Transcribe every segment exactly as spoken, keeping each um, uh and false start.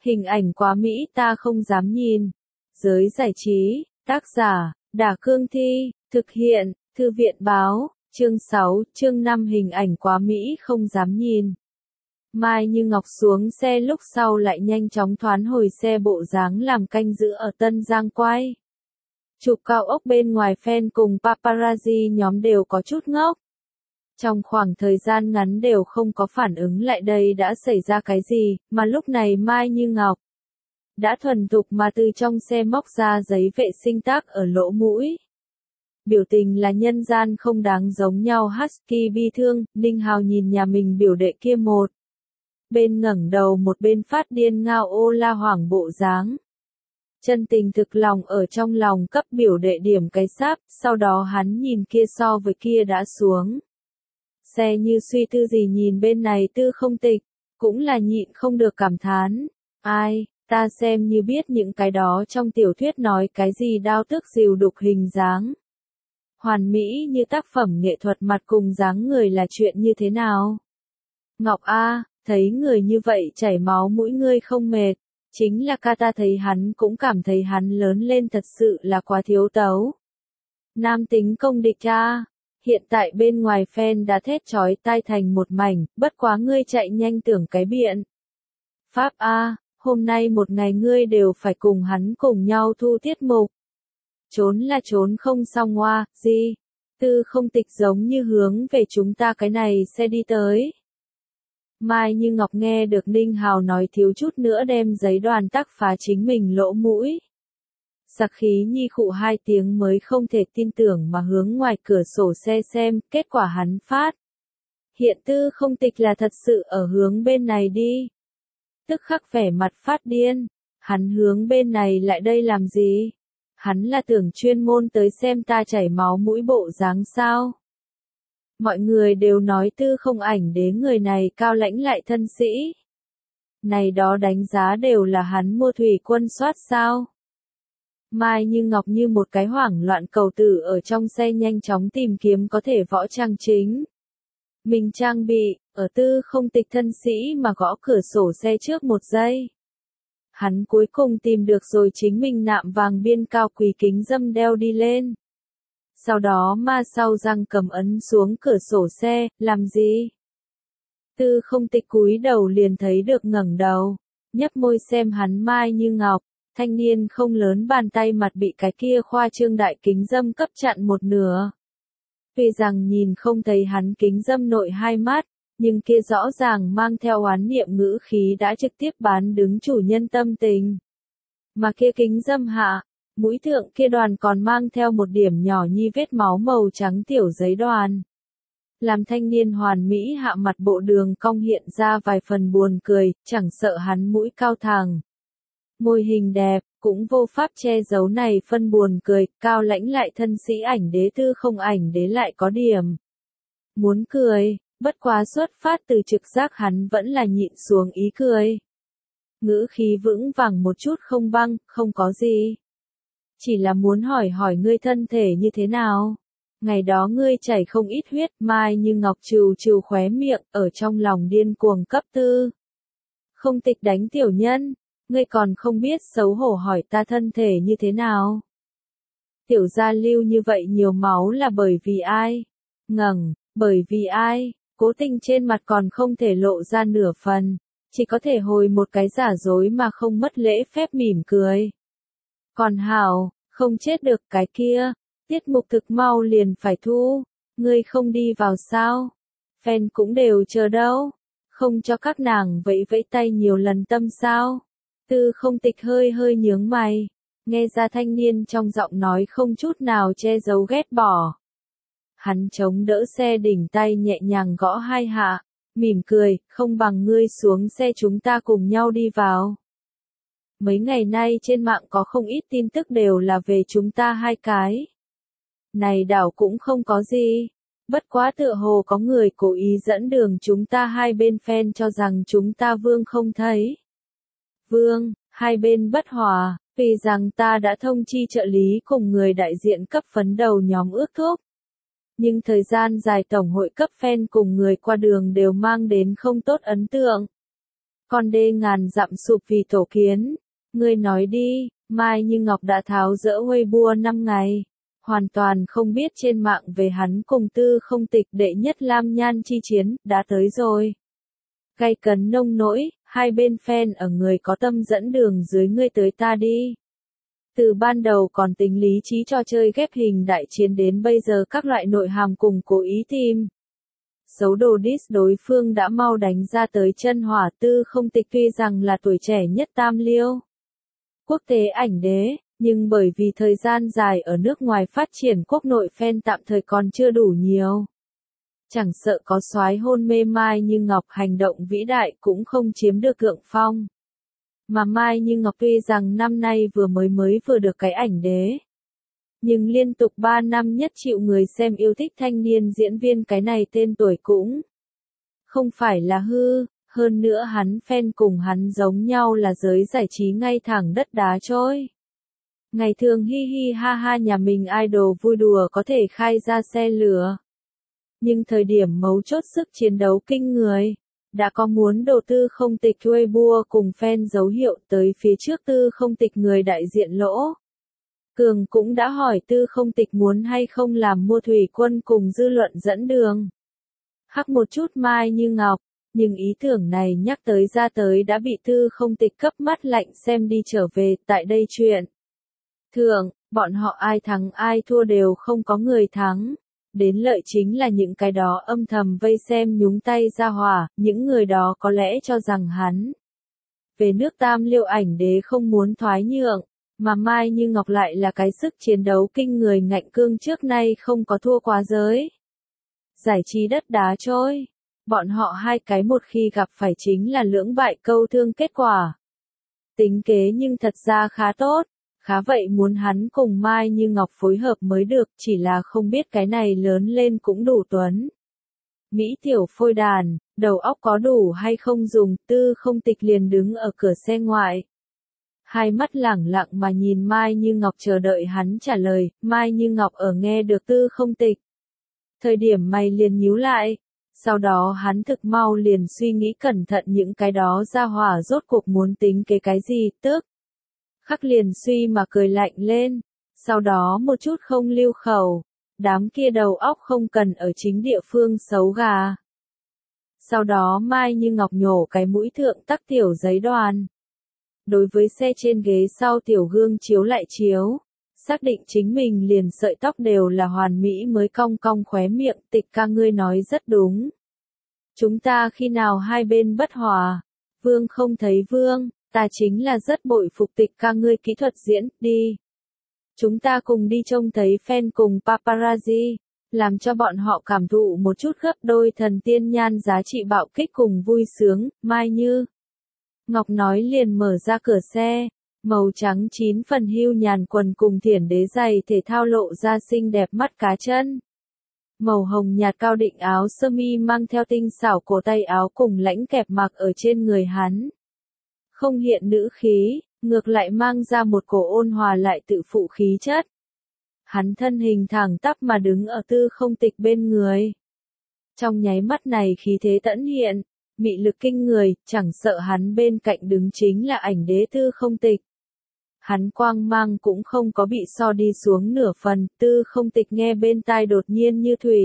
Hình ảnh quá mỹ ta không dám nhìn. Giới giải trí, tác giả, Đả Cương Thi, thực hiện, Thư viện Báo, chương sáu, chương năm hình ảnh quá mỹ không dám nhìn. Mai Như Ngọc xuống xe lúc sau lại nhanh chóng thoán hồi xe bộ dáng làm canh giữ ở Tân Giang quay. Chụp cao ốc bên ngoài fan cùng paparazzi nhóm đều có chút ngốc. Trong khoảng thời gian ngắn đều không có phản ứng lại đây đã xảy ra cái gì, mà lúc này Mai Như Ngọc đã thuần thục mà từ trong xe móc ra giấy vệ sinh tác ở lỗ mũi. Biểu tình là nhân gian không đáng giống nhau husky bi thương, Ninh Hào nhìn nhà mình biểu đệ kia một bên ngẩng đầu một bên phát điên ngao ô la hoảng bộ dáng. Chân tình thực lòng ở trong lòng cấp biểu đệ điểm cái sáp, sau đó hắn nhìn kia so với kia đã xuống xe như suy tư gì nhìn bên này Tư Không Tịch, cũng là nhịn không được cảm thán, ai, ta xem như biết những cái đó trong tiểu thuyết nói cái gì đao tước dìu đục hình dáng. Hoàn mỹ như tác phẩm nghệ thuật mặt cùng dáng người là chuyện như thế nào? Ngọc A, thấy người như vậy chảy máu mũi ngươi không mệt, chính là ca ta thấy hắn cũng cảm thấy hắn lớn lên thật sự là quá thiếu tấu. Nam tính công địch A. Hiện tại bên ngoài fan đã thét chói tai thành một mảnh, bất quá ngươi chạy nhanh tưởng cái biện. Pháp A, hôm nay một ngày ngươi đều phải cùng hắn cùng nhau thu tiết mục. Trốn là trốn không xong hoa, gì? Tư Không Tịch giống như hướng về chúng ta cái này sẽ đi tới. Mai Như Ngọc nghe được Ninh Hào nói thiếu chút nữa đem giấy đoàn tắc phá chính mình lỗ mũi. Sặc khí nhi khụ hai tiếng mới không thể tin tưởng mà hướng ngoài cửa sổ xe xem, kết quả hắn phát. Hiện Tư Không Tịch là thật sự ở hướng bên này đi. Tức khắc vẻ mặt phát điên, hắn hướng bên này lại đây làm gì? Hắn là tưởng chuyên môn tới xem ta chảy máu mũi bộ dáng sao? Mọi người đều nói Tư Không Ảnh Đế người này cao lãnh lại thân sĩ. Này đó đánh giá đều là hắn mua thủy quân soát sao? Mai Như Ngọc như một cái hoảng loạn cầu tử ở trong xe nhanh chóng tìm kiếm có thể võ trang chính. Mình trang bị, ở Tư Không Tịch thân sĩ mà gõ cửa sổ xe trước một giây. Hắn cuối cùng tìm được rồi chính mình nạm vàng biên cao quý kính dâm đeo đi lên. Sau đó ma sau răng cầm ấn xuống cửa sổ xe, làm gì? Tư Không Tịch cúi đầu liền thấy được ngẩng đầu, nhấp môi xem hắn Mai Như Ngọc. Thanh niên không lớn bàn tay mặt bị cái kia khoa trương đại kính dâm cấp chặn một nửa. Tuy rằng nhìn không thấy hắn kính dâm nội hai mắt, nhưng kia rõ ràng mang theo oán niệm ngữ khí đã trực tiếp bán đứng chủ nhân tâm tình. Mà kia kính dâm hạ, mũi thượng kia đoàn còn mang theo một điểm nhỏ nhi vết máu màu trắng tiểu giấy đoàn. Làm thanh niên hoàn mỹ hạ mặt bộ đường cong hiện ra vài phần buồn cười, chẳng sợ hắn mũi cao thẳng. Môi hình đẹp, cũng vô pháp che giấu này phân buồn cười, cao lãnh lại thân sĩ ảnh đế Tư Không Ảnh Đế lại có điểm. Muốn cười, bất quá xuất phát từ trực giác hắn vẫn là nhịn xuống ý cười. Ngữ khí vững vàng một chút không băng, không có gì. Chỉ là muốn hỏi hỏi ngươi thân thể như thế nào. Ngày đó ngươi chảy không ít huyết, Mai Như Ngọc trừ trừ khóe miệng, ở trong lòng điên cuồng cấp Tư Không Tịch đánh tiểu nhân. Ngươi còn không biết xấu hổ hỏi ta thân thể như thế nào. Tiểu gia lưu như vậy nhiều máu là bởi vì ai? Ngẩng, bởi vì ai? Cố Tình trên mặt còn không thể lộ ra nửa phần, chỉ có thể hồi một cái giả dối mà không mất lễ phép mỉm cười. Còn hảo, không chết được cái kia, tiết mục thực mau liền phải thu, ngươi không đi vào sao? Fan cũng đều chờ đâu, không cho các nàng vẫy vẫy tay nhiều lần tâm sao? Tư Không Tịch hơi hơi nhướng mày, nghe ra thanh niên trong giọng nói không chút nào che giấu ghét bỏ. Hắn chống đỡ xe đỉnh tay nhẹ nhàng gõ hai hạ, mỉm cười, không bằng ngươi xuống xe chúng ta cùng nhau đi vào. Mấy ngày nay trên mạng có không ít tin tức đều là về chúng ta hai cái. Này đảo cũng không có gì, bất quá tựa hồ có người cố ý dẫn đường chúng ta hai bên fan cho rằng chúng ta vương không thấy. Vương, hai bên bất hòa, vì rằng ta đã thông chi trợ lý cùng người đại diện cấp phấn đầu nhóm ước thúc. Nhưng thời gian dài tổng hội cấp fan cùng người qua đường đều mang đến không tốt ấn tượng. con đê ngàn dặm sụp vì tổ kiến. Ngươi nói đi, Mai Như Ngọc đã tháo dỡ Weibo năm ngày. Hoàn toàn không biết trên mạng về hắn cùng Tư Không Tịch đệ nhất Lam Nhan chi chiến, đã tới rồi. Gay cấn nông nỗi, hai bên fan ở người có tâm dẫn đường dưới ngươi tới ta đi. Từ ban đầu còn tính lý trí cho chơi ghép hình đại chiến đến bây giờ các loại nội hàm cùng cố ý tìm. Xấu đồ diss đối phương đã mau đánh ra tới chân hỏa. Tư Không Tịch tuy rằng là tuổi trẻ nhất tam liêu quốc tế ảnh đế, nhưng bởi vì thời gian dài ở nước ngoài phát triển quốc nội fan tạm thời còn chưa đủ nhiều. Chẳng sợ có soái hôn mê Mai Như Ngọc hành động vĩ đại cũng không chiếm được thượng phong. Mà Mai Như Ngọc tuy rằng năm nay vừa mới mới vừa được cái ảnh đế, nhưng liên tục ba năm nhất chịu người xem yêu thích thanh niên diễn viên, cái này tên tuổi cũng không phải là hư. Hơn nữa hắn fan cùng hắn giống nhau là giới giải trí ngay thẳng đất đá trôi. Ngày thường hi hi ha ha nhà mình idol vui đùa có thể khai ra xe lửa. Nhưng thời điểm mấu chốt sức chiến đấu kinh người, đã có muốn đầu tư Không Tịch Weibo cùng fan dấu hiệu tới phía trước Tư Không Tịch người đại diện Lỗ Cường cũng đã hỏi Tư Không Tịch muốn hay không làm mua thủy quân cùng dư luận dẫn đường. Hắc một chút Mai Như Ngọc, nhưng ý tưởng này nhắc tới ra tới đã bị Tư Không Tịch cấp mắt lạnh xem đi trở về. Tại đây chuyện thường, bọn họ ai thắng ai thua đều không có người thắng. Đến lợi chính là những cái đó âm thầm vây xem nhúng tay ra hỏa, những người đó có lẽ cho rằng hắn về nước tam liêu ảnh đế không muốn thoái nhượng, mà Mai Như Ngọc lại là cái sức chiến đấu kinh người ngạnh cương trước nay không có thua quá giới. Giải trí đất đá trôi, bọn họ hai cái một khi gặp phải chính là lưỡng bại câu thương kết quả. Tính kế nhưng thật ra khá tốt. Khá vậy muốn hắn cùng Mai Như Ngọc phối hợp mới được, chỉ là không biết cái này lớn lên cũng đủ tuấn. Mỹ tiểu phôi đàn, đầu óc có đủ hay không dùng. Tư Không Tịch liền đứng ở cửa xe ngoại. Hai mắt lẳng lặng mà nhìn Mai Như Ngọc chờ đợi hắn trả lời. Mai Như Ngọc ở nghe được Tư Không Tịch thời điểm mày liền nhíu lại. Sau đó hắn thực mau liền suy nghĩ cẩn thận những cái đó ra hỏa rốt cuộc muốn tính cái cái gì, tức khắc liền suy mà cười lạnh lên, sau đó một chút không lưu khẩu, đám kia đầu óc không cần ở chính địa phương xấu gà. Sau đó Mai Như Ngọc nhổ cái mũi thượng tắc tiểu giấy đoàn. Đối với xe trên ghế sau tiểu gương chiếu lại chiếu, xác định chính mình liền sợi tóc đều là hoàn mỹ mới cong cong khóe miệng. Tịch ca ngươi nói rất đúng. Chúng ta khi nào hai bên bất hòa, Vương không thấy Vương. Ta chính là rất bội phục Tịch ca ngươi kỹ thuật diễn, đi. Chúng ta cùng đi trông thấy fan cùng paparazzi, làm cho bọn họ cảm thụ một chút gấp đôi thần tiên nhan giá trị bạo kích cùng vui sướng. Mai Như Ngọc nói liền mở ra cửa xe, màu trắng chín phần hưu nhàn quần cùng thiển đế giày thể thao lộ ra xinh đẹp mắt cá chân. Màu hồng nhạt cao định áo sơ mi mang theo tinh xảo cổ tay áo cùng lãnh kẹp mặc ở trên người hắn. Không hiện nữ khí, ngược lại mang ra một cổ ôn hòa lại tự phụ khí chất. Hắn thân hình thẳng tắp mà đứng ở Tư Không Tịch bên người. Trong nháy mắt này khí thế tẫn hiện, mị lực kinh người, chẳng sợ hắn bên cạnh đứng chính là ảnh đế Tư Không Tịch. Hắn quang mang cũng không có bị so đi xuống nửa phần. Tư Không Tịch nghe bên tai đột nhiên như thủy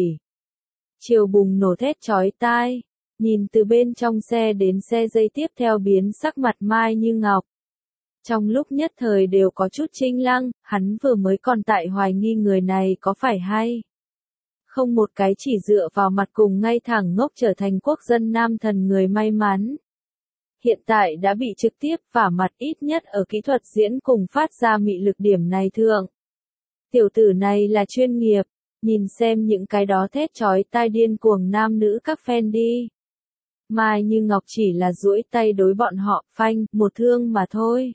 chiều bùng nổ thét chói tai. Nhìn từ bên trong xe đến xe dây tiếp theo biến sắc mặt Mai Như Ngọc. Trong lúc nhất thời đều có chút chinh lăng, hắn vừa mới còn tại hoài nghi người này có phải hay không một cái chỉ dựa vào mặt cùng ngay thẳng ngốc trở thành quốc dân nam thần người may mắn. Hiện tại đã bị trực tiếp vả mặt, ít nhất ở kỹ thuật diễn cùng phát ra mị lực điểm này thượng. Tiểu tử này là chuyên nghiệp, nhìn xem những cái đó thét chói tai điên cuồng nam nữ các fan đi. Mai Như Ngọc chỉ là duỗi tay đối bọn họ, phanh, một thương mà thôi.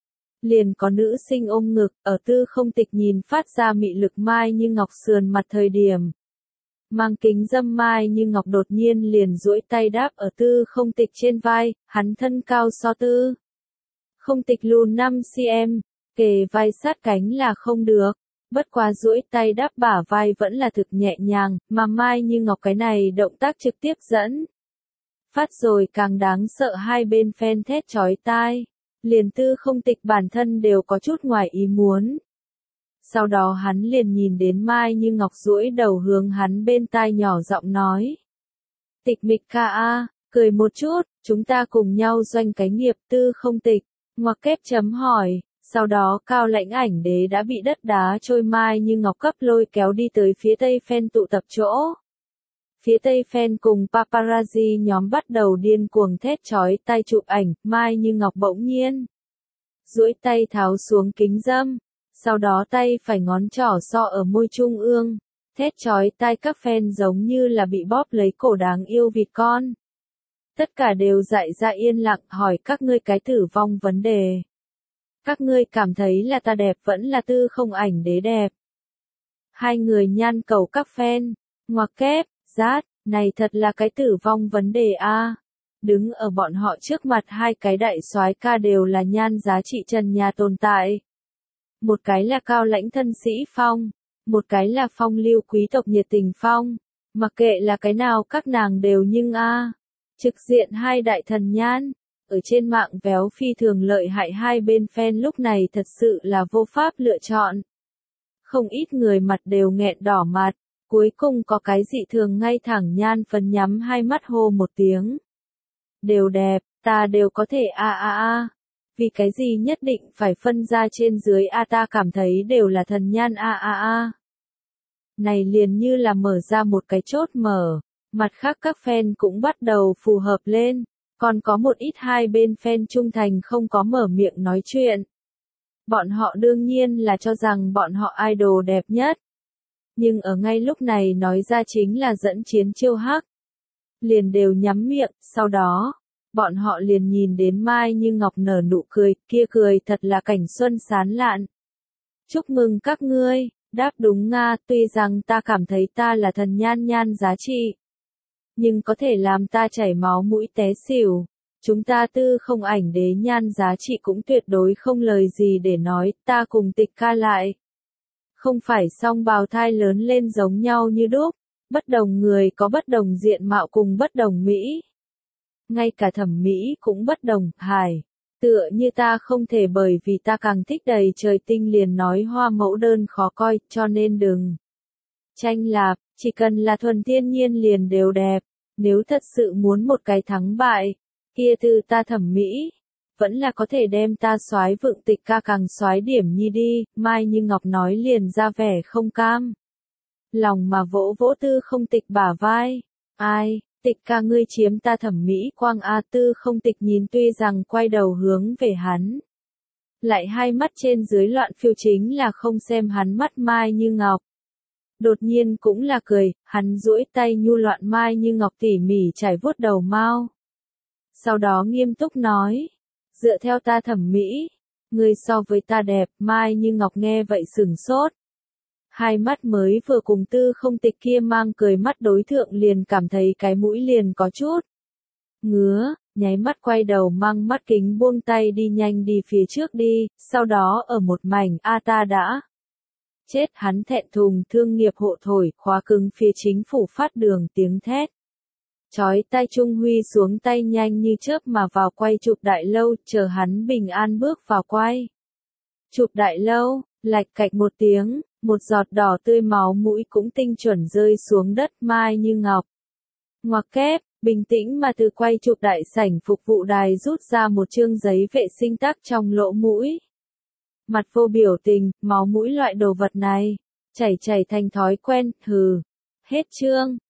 Liền có nữ sinh ôm ngực, ở Tư Không Tịch nhìn phát ra mị lực Mai Như Ngọc sườn mặt thời điểm. Mang kính dâm Mai Như Ngọc đột nhiên liền duỗi tay đáp ở Tư Không Tịch trên vai, hắn thân cao so Tư Không Tịch lùn năm xăng-ti-mét, kề vai sát cánh là không được. Bất quá duỗi tay đáp bả vai vẫn là thực nhẹ nhàng, mà Mai Như Ngọc cái này động tác trực tiếp dẫn Phát rồi càng đáng sợ hai bên phen thét chói tai. Liền Tư Không Tịch bản thân đều có chút ngoài ý muốn. Sau đó hắn liền nhìn đến Mai Như Ngọc duỗi đầu hướng hắn bên tai nhỏ giọng nói. Tịch Mịch ca a, cười một chút, chúng ta cùng nhau doanh cái nghiệp. Tư Không Tịch, ngoặc kép chấm hỏi, sau đó Cao Lãnh Ảnh Đế đã bị đất đá trôi Mai Như Ngọc cấp lôi kéo đi tới phía tây phen tụ tập chỗ. Phía tây phen cùng paparazzi nhóm bắt đầu điên cuồng thét chói tai chụp ảnh, Mai Như Ngọc bỗng nhiên duỗi tay tháo xuống kính dâm, sau đó tay phải ngón trỏ so ở môi trung ương, thét chói tai các fan giống như là bị bóp lấy cổ đáng yêu vịt con. Tất cả đều dại ra yên lặng hỏi các ngươi cái tử vong vấn đề. Các ngươi cảm thấy là ta đẹp vẫn là Tư Không Ảnh Đế đẹp? Hai người nhan cầu các fan, ngoặc kép, rát, này thật là cái tử vong vấn đề a. Đứng ở bọn họ trước mặt hai cái đại soái ca đều là nhan giá trị trần nhà tồn tại. Một cái là cao lãnh thân sĩ Phong, một cái là phong lưu quý tộc nhiệt tình Phong. Mặc kệ là cái nào các nàng đều nhưng a, trực diện hai đại thần nhan. Ở trên mạng véo phi thường lợi hại hai bên fan lúc này thật sự là vô pháp lựa chọn. Không ít người mặt đều nghẹn đỏ mặt, cuối cùng có cái dị thường ngay thẳng nhan phần nhắm hai mắt hô một tiếng. Đều đẹp, ta đều có thể a a a. Vì cái gì nhất định phải phân ra trên dưới a, ta cảm thấy đều là thần nhan a a a. Này liền như là mở ra một cái chốt mở, mặt khác các fan cũng bắt đầu phù hợp lên. Còn có một ít hai bên fan trung thành không có mở miệng nói chuyện. Bọn họ đương nhiên là cho rằng bọn họ idol đẹp nhất. Nhưng ở ngay lúc này nói ra chính là dẫn chiến chiêu hắc. Liền đều nhắm miệng, sau đó, bọn họ liền nhìn đến Mai Như Ngọc nở nụ cười, kia cười thật là cảnh xuân sán lạn. Chúc mừng các ngươi, đáp đúng Nga, tuy rằng ta cảm thấy ta là thần nhan nhan giá trị. Nhưng có thể làm ta chảy máu mũi té xỉu. Chúng ta Tư Không Ảnh Đế nhan giá trị cũng tuyệt đối không lời gì để nói, ta cùng Tịch ca lại. Không phải song bào thai lớn lên giống nhau như đúc, bất đồng người có bất đồng diện mạo cùng bất đồng mỹ. Ngay cả thẩm mỹ cũng bất đồng, hài. Tựa như ta không thể bởi vì ta càng thích đầy trời tinh liền nói hoa mẫu đơn khó coi, cho nên đừng tranh lạp, chỉ cần là thuần thiên nhiên liền đều đẹp. Nếu thật sự muốn một cái thắng bại, kia từ ta thẩm mỹ, vẫn là có thể đem ta soái vượng Tịch ca càng soái điểm nhi đi. Mai Như Ngọc nói liền ra vẻ không cam. Lòng mà vỗ vỗ Tư Không Tịch bả vai. Ai, Tịch ca ngươi chiếm ta thẩm mỹ quang a. Tư Không Tịch nhìn tuy rằng quay đầu hướng về hắn. Lại hai mắt trên dưới loạn phiêu chính là không xem hắn mắt Mai Như Ngọc. Đột nhiên cũng là cười, hắn duỗi tay nhu loạn Mai Như Ngọc tỉ mỉ trải vuốt đầu mao. Sau đó nghiêm túc nói, dựa theo ta thẩm mỹ, ngươi so với ta đẹp. Mai Như Ngọc nghe vậy sửng sốt. Hai mắt mới vừa cùng Tư Không Tịch kia mang cười mắt đối thượng liền cảm thấy cái mũi liền có chút ngứa, nháy mắt quay đầu mang mắt kính buông tay đi nhanh đi phía trước đi, sau đó ở một mảnh a ta đã chết. Hắn thẹn thùng thương nghiệp hộ thổi, khóa cứng phía chính phủ phát đường tiếng thét. Chói tai Trung Huy xuống tay nhanh như chớp mà vào quay chụp đại lâu, chờ hắn bình an bước vào quay. Chụp đại lâu, lạch cạch một tiếng, một giọt đỏ tươi máu mũi cũng tinh chuẩn rơi xuống đất. Mai Như Ngọc ngoặc kép, bình tĩnh mà từ quay chụp đại sảnh phục vụ đài rút ra một chương giấy vệ sinh tắc trong lỗ mũi. Mặt vô biểu tình, máu mũi loại đồ vật này, chảy chảy thành thói quen, hừ. Hết chương.